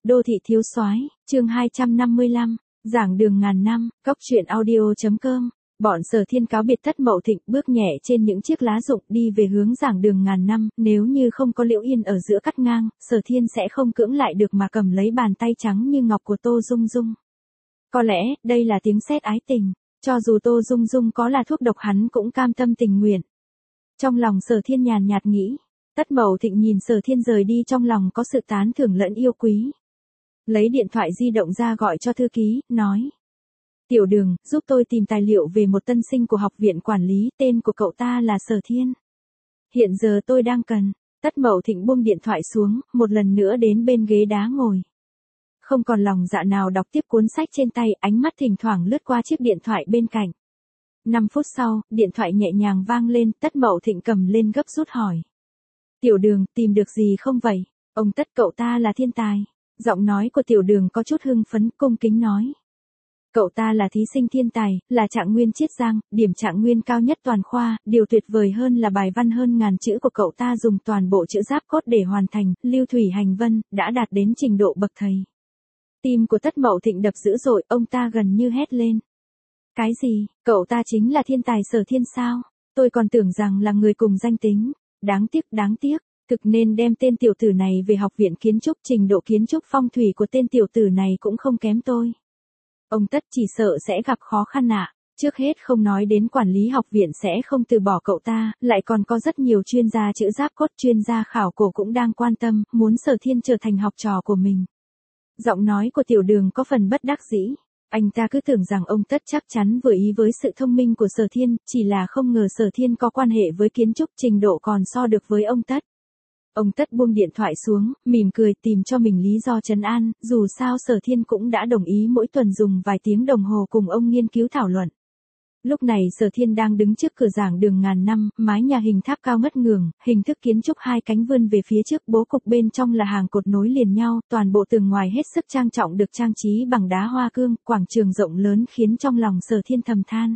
Đô thị thiếu soái, chương 255, giảng đường ngàn năm, cóc truyện audio.com. Bọn Sở Thiên cáo biệt Tất Mậu Thịnh, bước nhẹ trên những chiếc lá rụng đi về hướng giảng đường ngàn năm, nếu như không có Liễu Yên ở giữa cắt ngang, Sở Thiên sẽ không cưỡng lại được mà cầm lấy bàn tay trắng như ngọc của Tô Dung Dung. Có lẽ, đây là tiếng sét ái tình, cho dù Tô Dung Dung có là thuốc độc hắn cũng cam tâm tình nguyện. Trong lòng Sở Thiên nhàn nhạt nghĩ, Tất Mậu Thịnh nhìn Sở Thiên rời đi trong lòng có sự tán thưởng lẫn yêu quý. Lấy điện thoại di động ra gọi cho thư ký, nói. Tiểu Đường, giúp tôi tìm tài liệu về một tân sinh của học viện quản lý, tên của cậu ta là Sở Thiên. Hiện giờ tôi đang cần. Tất Mậu Thịnh buông điện thoại xuống, một lần nữa đến bên ghế đá ngồi. Không còn lòng dạ nào đọc tiếp cuốn sách trên tay, ánh mắt thỉnh thoảng lướt qua chiếc điện thoại bên cạnh. 5 phút sau, điện thoại nhẹ nhàng vang lên, Tất Mậu Thịnh cầm lên gấp rút hỏi. Tiểu Đường, tìm được gì không vậy? Ông Tất, cậu ta là thiên tài. Giọng nói của Tiểu Đường có chút hưng phấn, cung kính nói. Cậu ta là thí sinh thiên tài, là trạng nguyên Chiết Giang, điểm trạng nguyên cao nhất toàn khoa, điều tuyệt vời hơn là bài văn hơn ngàn chữ của cậu ta dùng toàn bộ chữ giáp cốt để hoàn thành, lưu thủy hành vân, đã đạt đến trình độ bậc thầy. Tim của Tất Mậu Thịnh đập dữ dội, ông ta gần như hét lên. Cái gì, cậu ta chính là thiên tài Sở Thiên sao? Tôi còn tưởng rằng là người cùng danh tính. Đáng tiếc, thực nên đem tên tiểu tử này về học viện kiến trúc, trình độ kiến trúc phong thủy của tên tiểu tử này cũng không kém tôi. Ông Tất chỉ sợ sẽ gặp khó khăn ạ. Trước hết không nói đến quản lý học viện sẽ không từ bỏ cậu ta, lại còn có rất nhiều chuyên gia chữ giáp cốt, chuyên gia khảo cổ cũng đang quan tâm, muốn Sở Thiên trở thành học trò của mình. Giọng nói của Tiểu Đường có phần bất đắc dĩ. Anh ta cứ tưởng rằng ông Tất chắc chắn vừa ý với sự thông minh của Sở Thiên, chỉ là không ngờ Sở Thiên có quan hệ với kiến trúc, trình độ còn so được với ông Tất. Ông Tất buông điện thoại xuống, mỉm cười tìm cho mình lý do trấn an, dù sao Sở Thiên cũng đã đồng ý mỗi tuần dùng vài tiếng đồng hồ cùng ông nghiên cứu thảo luận. Lúc này Sở Thiên đang đứng trước cửa giảng đường ngàn năm, mái nhà hình tháp cao ngất ngường, hình thức kiến trúc hai cánh vươn về phía trước, bố cục bên trong là hàng cột nối liền nhau, toàn bộ tường ngoài hết sức trang trọng được trang trí bằng đá hoa cương, quảng trường rộng lớn khiến trong lòng Sở Thiên thầm than.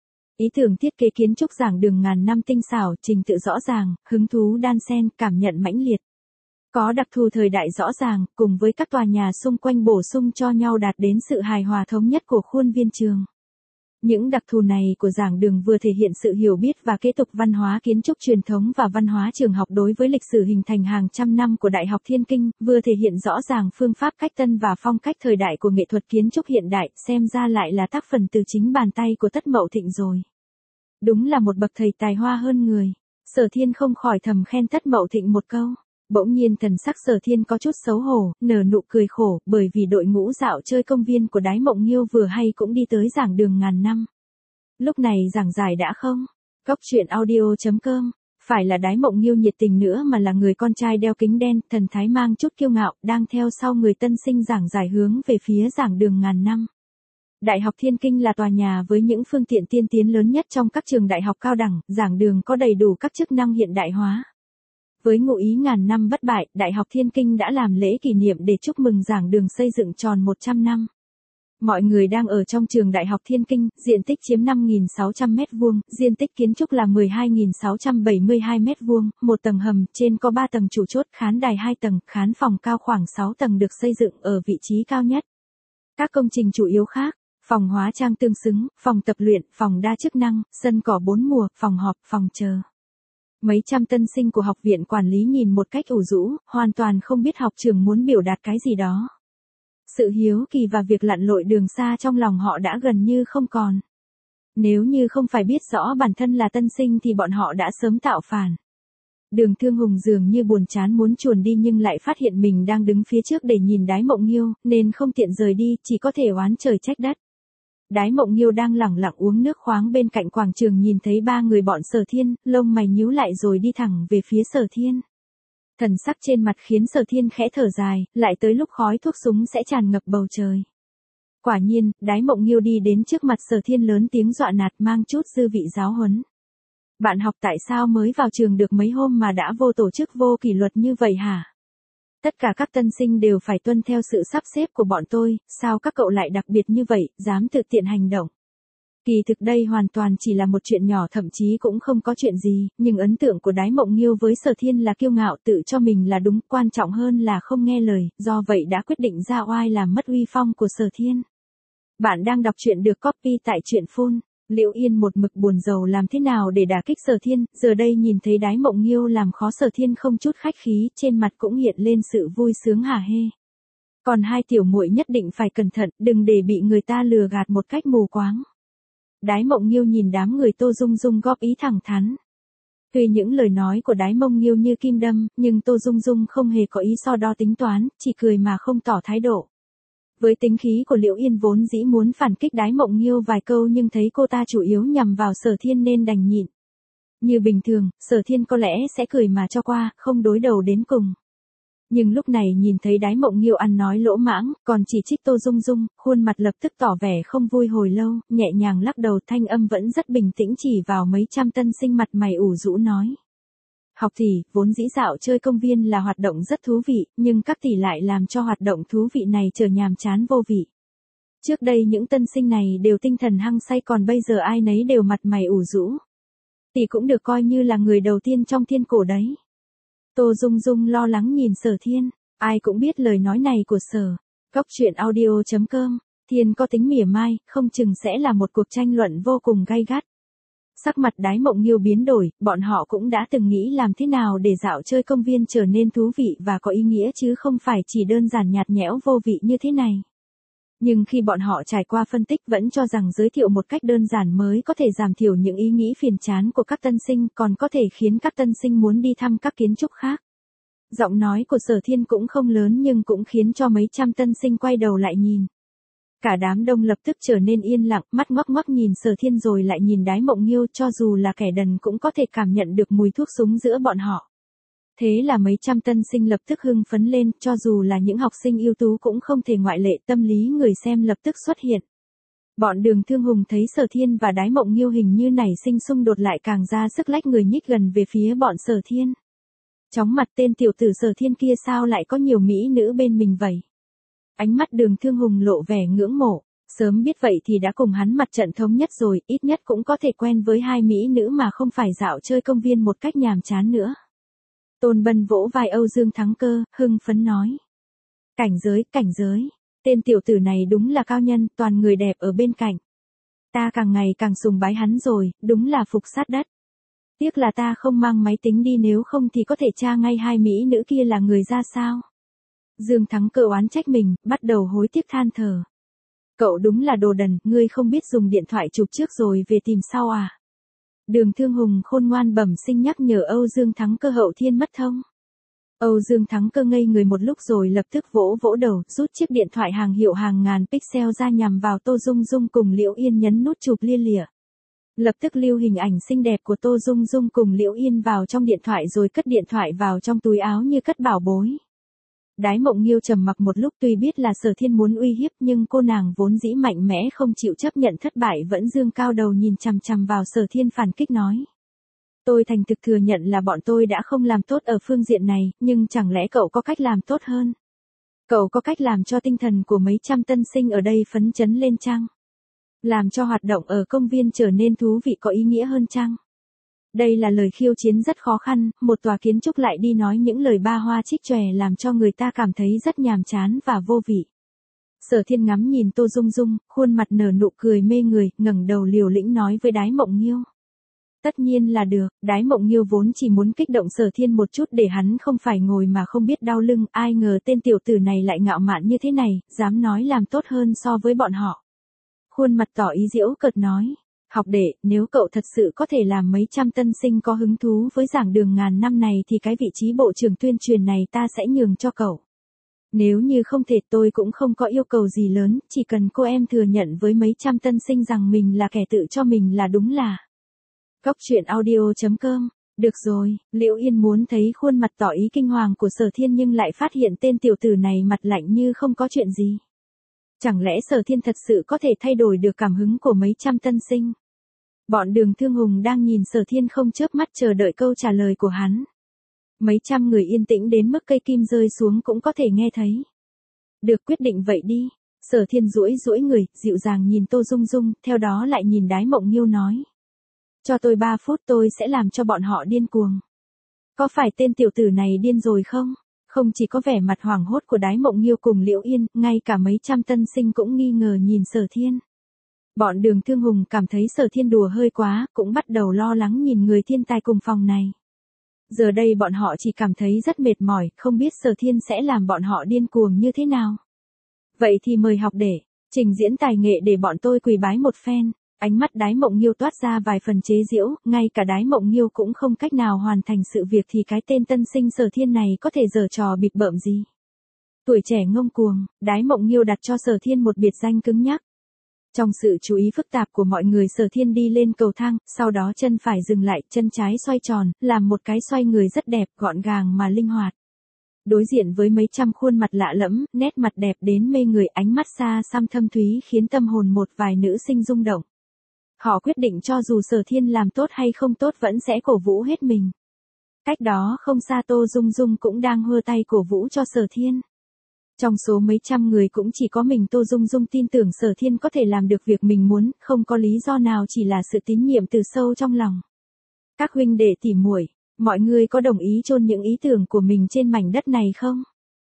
Ý tưởng thiết kế kiến trúc giảng đường ngàn năm tinh xảo, trình tự rõ ràng, hứng thú đan xen, cảm nhận mãnh liệt. Có đặc thù thời đại rõ ràng, cùng với các tòa nhà xung quanh bổ sung cho nhau đạt đến sự hài hòa thống nhất của khuôn viên trường. Những đặc thù này của giảng đường vừa thể hiện sự hiểu biết và kế tục văn hóa kiến trúc truyền thống và văn hóa trường học đối với lịch sử hình thành hàng trăm năm của Đại học Thiên Kinh, vừa thể hiện rõ ràng phương pháp cách tân và phong cách thời đại của nghệ thuật kiến trúc hiện đại, xem ra lại là tác phẩm từ chính bàn tay của Tất Mậu Thịnh rồi. Đúng là một bậc thầy tài hoa hơn người. Sở Thiên không khỏi thầm khen Tất Mậu Thịnh một câu. Bỗng nhiên thần sắc Sở Thiên có chút xấu hổ, nở nụ cười khổ, bởi vì đội ngũ dạo chơi công viên của Đái Mộng Nghiêu vừa hay cũng đi tới giảng đường ngàn năm. Lúc này giảng giải đã không? Cóc truyện audio.com. Phải là Đái Mộng Nghiêu nhiệt tình nữa mà là người con trai đeo kính đen, thần thái mang chút kiêu ngạo, đang theo sau người tân sinh giảng giải hướng về phía giảng đường ngàn năm. Đại học Thiên Kinh là tòa nhà với những phương tiện tiên tiến lớn nhất trong các trường đại học cao đẳng, giảng đường có đầy đủ các chức năng hiện đại hóa. Với ngụ ý ngàn năm bất bại, Đại học Thiên Kinh đã làm lễ kỷ niệm để chúc mừng giảng đường xây dựng tròn 100 năm. Mọi người đang ở trong trường Đại học Thiên Kinh, diện tích chiếm 5.600 m2, diện tích kiến trúc là 12.672 m2, một tầng hầm, trên có 3 tầng trụ chốt, khán đài 2 tầng, khán phòng cao khoảng 6 tầng được xây dựng ở vị trí cao nhất. Các công trình chủ yếu khác, phòng hóa trang tương xứng, phòng tập luyện, phòng đa chức năng, sân cỏ 4 mùa, phòng họp, phòng chờ. Mấy trăm tân sinh của học viện quản lý nhìn một cách ủ rũ, hoàn toàn không biết học trường muốn biểu đạt cái gì đó. Sự hiếu kỳ và việc lặn lội đường xa trong lòng họ đã gần như không còn. Nếu như không phải biết rõ bản thân là tân sinh thì bọn họ đã sớm tạo phản. Đường Thương Hùng dường như buồn chán muốn chuồn đi nhưng lại phát hiện mình đang đứng phía trước để nhìn Đái Mộng Nghiêu, nên không tiện rời đi, chỉ có thể oán trời trách đất. Đái Mộng Nghiêu đang lẳng lặng uống nước khoáng bên cạnh quảng trường nhìn thấy ba người bọn Sở Thiên, lông mày nhíu lại rồi đi thẳng về phía Sở Thiên. Thần sắc trên mặt khiến Sở Thiên khẽ thở dài, lại tới lúc khói thuốc súng sẽ tràn ngập bầu trời. Quả nhiên, Đái Mộng Nghiêu đi đến trước mặt Sở Thiên lớn tiếng dọa nạt mang chút dư vị giáo huấn. Bạn học tại sao mới vào trường được mấy hôm mà đã vô tổ chức vô kỷ luật như vậy hả? Tất cả các tân sinh đều phải tuân theo sự sắp xếp của bọn tôi, sao các cậu lại đặc biệt như vậy, dám tự tiện hành động? Kỳ thực đây hoàn toàn chỉ là một chuyện nhỏ, thậm chí cũng không có chuyện gì, nhưng ấn tượng của Đái Mộng Nghiêu với Sở Thiên là kiêu ngạo tự cho mình là đúng, quan trọng hơn là không nghe lời, do vậy đã quyết định ra oai làm mất uy phong của Sở Thiên. Bạn đang đọc truyện được copy tại truyện phun. Liễu Yên một mực buồn rầu làm thế nào để đả kích Sở Thiên, giờ đây nhìn thấy Đái Mộng Nghiêu làm khó Sở Thiên không chút khách khí, trên mặt cũng hiện lên sự vui sướng hả hê. Còn hai tiểu muội nhất định phải cẩn thận, đừng để bị người ta lừa gạt một cách mù quáng. Đái Mộng Nghiêu nhìn đám người Tô Dung Dung góp ý thẳng thắn. Tuy những lời nói của Đái Mộng Nghiêu như kim đâm, nhưng Tô Dung Dung không hề có ý so đo tính toán, chỉ cười mà không tỏ thái độ. Với tính khí của Liễu Yên vốn dĩ muốn phản kích Đái Mộng Nghiêu vài câu nhưng thấy cô ta chủ yếu nhằm vào Sở Thiên nên đành nhịn. Như bình thường, Sở Thiên có lẽ sẽ cười mà cho qua, không đối đầu đến cùng. Nhưng lúc này nhìn thấy Đái Mộng Nghiêu ăn nói lỗ mãng, còn chỉ trích Tô Dung Dung, khuôn mặt lập tức tỏ vẻ không vui hồi lâu, nhẹ nhàng lắc đầu, thanh âm vẫn rất bình tĩnh chỉ vào mấy trăm tân sinh mặt mày ủ rũ nói. Học tỷ, vốn dĩ dạo chơi công viên là hoạt động rất thú vị, nhưng các tỷ lại làm cho hoạt động thú vị này trở nhàm chán vô vị. Trước đây những tân sinh này đều tinh thần hăng say, còn bây giờ ai nấy đều mặt mày ủ rũ. Tỷ cũng được coi như là người đầu tiên trong thiên cổ đấy. Tô Dung Dung lo lắng nhìn Sở Thiên, ai cũng biết lời nói này của Sở. Góc truyện audio.com, Thiên có tính mỉa mai, không chừng sẽ là một cuộc tranh luận vô cùng gay gắt. Sắc mặt Đái Mộng Nghiêu biến đổi, bọn họ cũng đã từng nghĩ làm thế nào để dạo chơi công viên trở nên thú vị và có ý nghĩa chứ không phải chỉ đơn giản nhạt nhẽo vô vị như thế này. Nhưng khi bọn họ trải qua phân tích vẫn cho rằng giới thiệu một cách đơn giản mới có thể giảm thiểu những ý nghĩ phiền chán của các tân sinh, còn có thể khiến các tân sinh muốn đi thăm các kiến trúc khác. Giọng nói của Sở Thiên cũng không lớn nhưng cũng khiến cho mấy trăm tân sinh quay đầu lại nhìn. Cả đám đông lập tức trở nên yên lặng, mắt ngoắc ngoắc nhìn Sở Thiên rồi lại nhìn Đái Mộng Nghiêu, cho dù là kẻ đần cũng có thể cảm nhận được mùi thuốc súng giữa bọn họ. Thế là mấy trăm tân sinh lập tức hưng phấn lên, cho dù là những học sinh ưu tú cũng không thể ngoại lệ, tâm lý người xem lập tức xuất hiện. Bọn Đường Thương Hùng thấy Sở Thiên và Đái Mộng Nghiêu hình như nảy sinh xung đột lại càng ra sức lách người nhích gần về phía bọn Sở Thiên. Chóng mặt, tên tiểu tử Sở Thiên kia sao lại có nhiều mỹ nữ bên mình vậy? Ánh mắt Đường Thương Hùng lộ vẻ ngưỡng mộ, sớm biết vậy thì đã cùng hắn mặt trận thống nhất rồi, ít nhất cũng có thể quen với hai mỹ nữ mà không phải dạo chơi công viên một cách nhàm chán nữa. Tôn Bân vỗ vai Âu Dương Thắng Cơ, hưng phấn nói. Cảnh giới, tên tiểu tử này đúng là cao nhân, toàn người đẹp ở bên cạnh. Ta càng ngày càng sùng bái hắn rồi, đúng là phục sát đất. Tiếc là ta không mang máy tính đi, nếu không thì có thể tra ngay hai mỹ nữ kia là người ra sao. Dương Thắng Cơ oán trách mình, bắt đầu hối tiếc than thở. Cậu đúng là đồ đần, ngươi không biết dùng điện thoại chụp trước rồi về tìm sau à? Đường Thương Hùng khôn ngoan bẩm sinh nhắc nhở Âu Dương Thắng Cơ hậu thiên mất thông. Âu Dương Thắng Cơ ngây người một lúc rồi lập tức vỗ vỗ đầu, rút chiếc điện thoại hàng hiệu hàng ngàn pixel ra nhằm vào Tô Dung Dung cùng Liễu Yên, nhấn nút chụp lia lịa. Lập tức lưu hình ảnh xinh đẹp của Tô Dung Dung cùng Liễu Yên vào trong điện thoại rồi cất điện thoại vào trong túi áo như cất bảo bối. Đái Mộng Nghiêu trầm mặc một lúc, tuy biết là Sở Thiên muốn uy hiếp nhưng cô nàng vốn dĩ mạnh mẽ không chịu chấp nhận thất bại vẫn dương cao đầu nhìn chằm chằm vào Sở Thiên phản kích nói. Tôi thành thực thừa nhận là bọn tôi đã không làm tốt ở phương diện này, nhưng chẳng lẽ cậu có cách làm tốt hơn? Cậu có cách làm cho tinh thần của mấy trăm tân sinh ở đây phấn chấn lên chăng? Làm cho hoạt động ở công viên trở nên thú vị có ý nghĩa hơn chăng? Đây là lời khiêu chiến rất khó khăn, một tòa kiến trúc lại đi nói những lời ba hoa trích chòe làm cho người ta cảm thấy rất nhàm chán và vô vị. Sở Thiên ngắm nhìn Tô Dung Dung, khuôn mặt nở nụ cười mê người, ngẩng đầu liều lĩnh nói với Đái Mộng Nghiêu. Tất nhiên là được, Đái Mộng Nghiêu vốn chỉ muốn kích động Sở Thiên một chút để hắn không phải ngồi mà không biết đau lưng, ai ngờ tên tiểu tử này lại ngạo mạn như thế này, dám nói làm tốt hơn so với bọn họ. Khuôn mặt tỏ ý giễu cợt nói. Học đệ, nếu cậu thật sự có thể làm mấy trăm tân sinh có hứng thú với giảng đường ngàn năm này thì cái vị trí bộ trưởng tuyên truyền này ta sẽ nhường cho cậu. Nếu như không thể tôi cũng không có yêu cầu gì lớn, chỉ cần cô em thừa nhận với mấy trăm tân sinh rằng mình là kẻ tự cho mình là đúng là. Góc truyện audio.com, được rồi, Liễu Yên muốn thấy khuôn mặt tỏ ý kinh hoàng của Sở Thiên nhưng lại phát hiện tên tiểu tử này mặt lạnh như không có chuyện gì. Chẳng lẽ Sở Thiên thật sự có thể thay đổi được cảm hứng của mấy trăm tân sinh? Bọn Đường Thương Hùng đang nhìn Sở Thiên không chớp mắt chờ đợi câu trả lời của hắn. Mấy trăm người yên tĩnh đến mức cây kim rơi xuống cũng có thể nghe thấy. Được, quyết định vậy đi. Sở Thiên duỗi duỗi người, dịu dàng nhìn Tô Dung Dung, theo đó lại nhìn Đái Mộng Nghiêu nói. Cho tôi 3 phút tôi sẽ làm cho bọn họ điên cuồng. Có phải tên tiểu tử này điên rồi không? Không chỉ có vẻ mặt hoảng hốt của Đái Mộng Nghiêu cùng Liễu Yên, ngay cả mấy trăm tân sinh cũng nghi ngờ nhìn Sở Thiên. Bọn Đường Thương Hùng cảm thấy Sở Thiên đùa hơi quá, cũng bắt đầu lo lắng nhìn người thiên tài cùng phòng này. Giờ đây bọn họ chỉ cảm thấy rất mệt mỏi, không biết Sở Thiên sẽ làm bọn họ điên cuồng như thế nào. Vậy thì mời học để trình diễn tài nghệ để bọn tôi quỳ bái một phen. Ánh mắt Đái Mộng Nghiêu toát ra vài phần chế giễu, ngay cả Đái Mộng Nghiêu cũng không cách nào hoàn thành sự việc thì cái tên tân sinh Sở Thiên này có thể giở trò bịp bợm gì. Tuổi trẻ ngông cuồng, Đái Mộng Nghiêu đặt cho Sở Thiên một biệt danh cứng nhắc. Trong sự chú ý phức tạp của mọi người, Sở Thiên đi lên cầu thang, sau đó chân phải dừng lại, chân trái xoay tròn, làm một cái xoay người rất đẹp, gọn gàng mà linh hoạt. Đối diện với mấy trăm khuôn mặt lạ lẫm, nét mặt đẹp đến mê người, ánh mắt xa xăm thâm thúy khiến tâm hồn một vài nữ sinh rung động. Họ quyết định cho dù Sở Thiên làm tốt hay không tốt vẫn sẽ cổ vũ hết mình. Cách đó không xa Tô Dung Dung cũng đang hơ tay cổ vũ cho Sở Thiên. Trong số mấy trăm người cũng chỉ có mình Tô Dung Dung tin tưởng Sở Thiên có thể làm được việc mình muốn, không có lý do nào, chỉ là sự tín nhiệm từ sâu trong lòng. Các huynh đệ tỉ muội, mọi người có đồng ý chôn những ý tưởng của mình trên mảnh đất này không?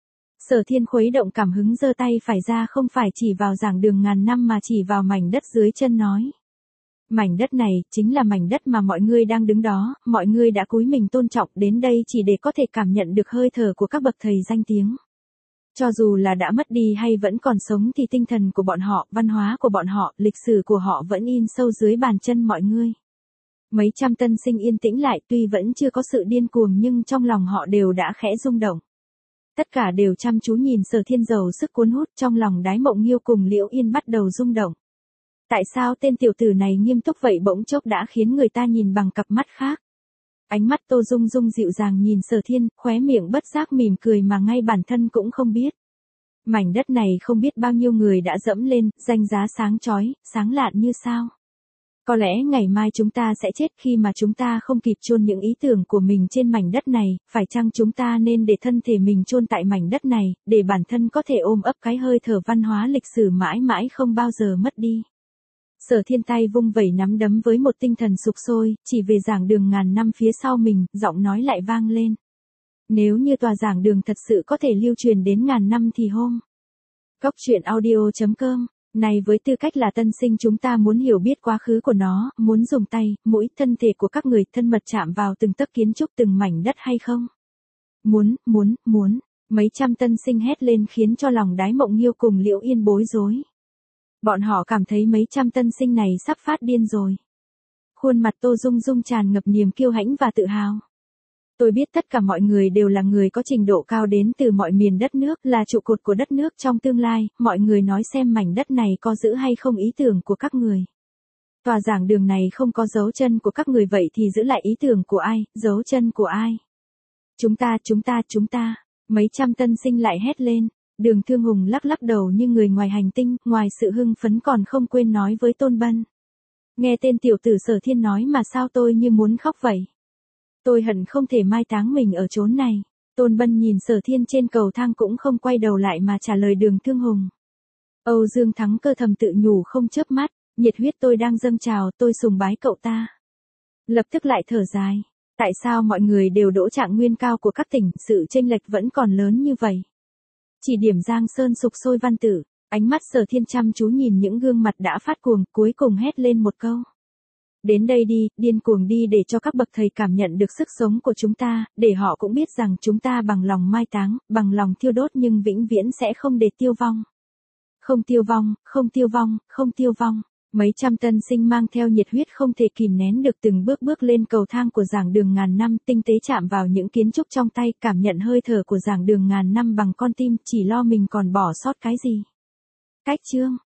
Sở Thiên khuấy động cảm hứng giơ tay phải ra, không phải chỉ vào giảng đường ngàn năm mà chỉ vào mảnh đất dưới chân nói. Mảnh đất này, chính là mảnh đất mà mọi người đang đứng đó, mọi người đã cúi mình tôn trọng đến đây chỉ để có thể cảm nhận được hơi thở của các bậc thầy danh tiếng. Cho dù là đã mất đi hay vẫn còn sống thì tinh thần của bọn họ, văn hóa của bọn họ, lịch sử của họ vẫn in sâu dưới bàn chân mọi người. Mấy trăm tân sinh yên tĩnh lại, tuy vẫn chưa có sự điên cuồng nhưng trong lòng họ đều đã khẽ rung động. Tất cả đều chăm chú nhìn Sở Thiên giàu sức cuốn hút, trong lòng Đái Mộng Nghiêu cùng Liễu Yên bắt đầu rung động. Tại sao tên tiểu tử này nghiêm túc vậy, bỗng chốc đã khiến người ta nhìn bằng cặp mắt khác. Ánh mắt Tô Dung Dung dịu dàng nhìn Sở Thiên, khóe miệng bất giác mỉm cười mà ngay bản thân cũng không biết. Mảnh đất này không biết bao nhiêu người đã dẫm lên, danh giá sáng chói, sáng lạn như sao. Có lẽ ngày mai chúng ta sẽ chết khi mà chúng ta không kịp chôn những ý tưởng của mình trên mảnh đất này, phải chăng chúng ta nên để thân thể mình chôn tại mảnh đất này, để bản thân có thể ôm ấp cái hơi thở văn hóa lịch sử mãi mãi không bao giờ mất đi. Sở Thiên tay vung vẩy nắm đấm với một tinh thần sục sôi, chỉ về giảng đường ngàn năm phía sau mình, giọng nói lại vang lên. Nếu như tòa giảng đường thật sự có thể lưu truyền đến ngàn năm thì hôm. Góc truyện audio.com, này với tư cách là tân sinh chúng ta muốn hiểu biết quá khứ của nó, muốn dùng tay, mũi, thân thể của các người thân mật chạm vào từng tấc kiến trúc từng mảnh đất hay không? Muốn, mấy trăm tân sinh hét lên khiến cho lòng Đái Mộng Nghiêu cùng Liễu Yên bối rối. Bọn họ cảm thấy mấy trăm tân sinh này sắp phát điên rồi. Khuôn mặt Tô Dung Dung tràn ngập niềm kiêu hãnh và tự hào. Tôi biết tất cả mọi người đều là người có trình độ cao đến từ mọi miền đất nước, là trụ cột của đất nước trong tương lai, mọi người nói xem mảnh đất này có giữ hay không ý tưởng của các người. Tòa giảng đường này không có dấu chân của các người, vậy thì giữ lại ý tưởng của ai, dấu chân của ai? Chúng ta, mấy trăm tân sinh lại hét lên. Đường Thương Hùng lắc lắc đầu như người ngoài hành tinh, ngoài sự hưng phấn còn không quên nói với Tôn Bân. Nghe tên tiểu tử Sở Thiên nói mà sao tôi như muốn khóc vậy. Tôi hận không thể mai táng mình ở chốn này. Tôn Bân nhìn Sở Thiên trên cầu thang cũng không quay đầu lại mà trả lời Đường Thương Hùng. Âu Dương Thắng Cơ thầm tự nhủ không chớp mắt, nhiệt huyết tôi đang dâng trào, tôi sùng bái cậu ta. Lập tức lại thở dài. Tại sao mọi người đều đỗ trạng nguyên cao của các tỉnh, sự chênh lệch vẫn còn lớn như vậy? Chỉ điểm Giang Sơn sục sôi văn tử, ánh mắt Sở Thiên chăm chú nhìn những gương mặt đã phát cuồng, cuối cùng hét lên một câu. Đến đây đi, điên cuồng đi để cho các bậc thầy cảm nhận được sức sống của chúng ta, để họ cũng biết rằng chúng ta bằng lòng mai táng, bằng lòng thiêu đốt nhưng vĩnh viễn sẽ không để tiêu vong. Không tiêu vong. Mấy trăm tân sinh mang theo nhiệt huyết không thể kìm nén được từng bước lên cầu thang của giảng đường ngàn năm, tinh tế chạm vào những kiến trúc trong tay, cảm nhận hơi thở của giảng đường ngàn năm bằng con tim, chỉ lo mình còn bỏ sót cái gì. Cách chương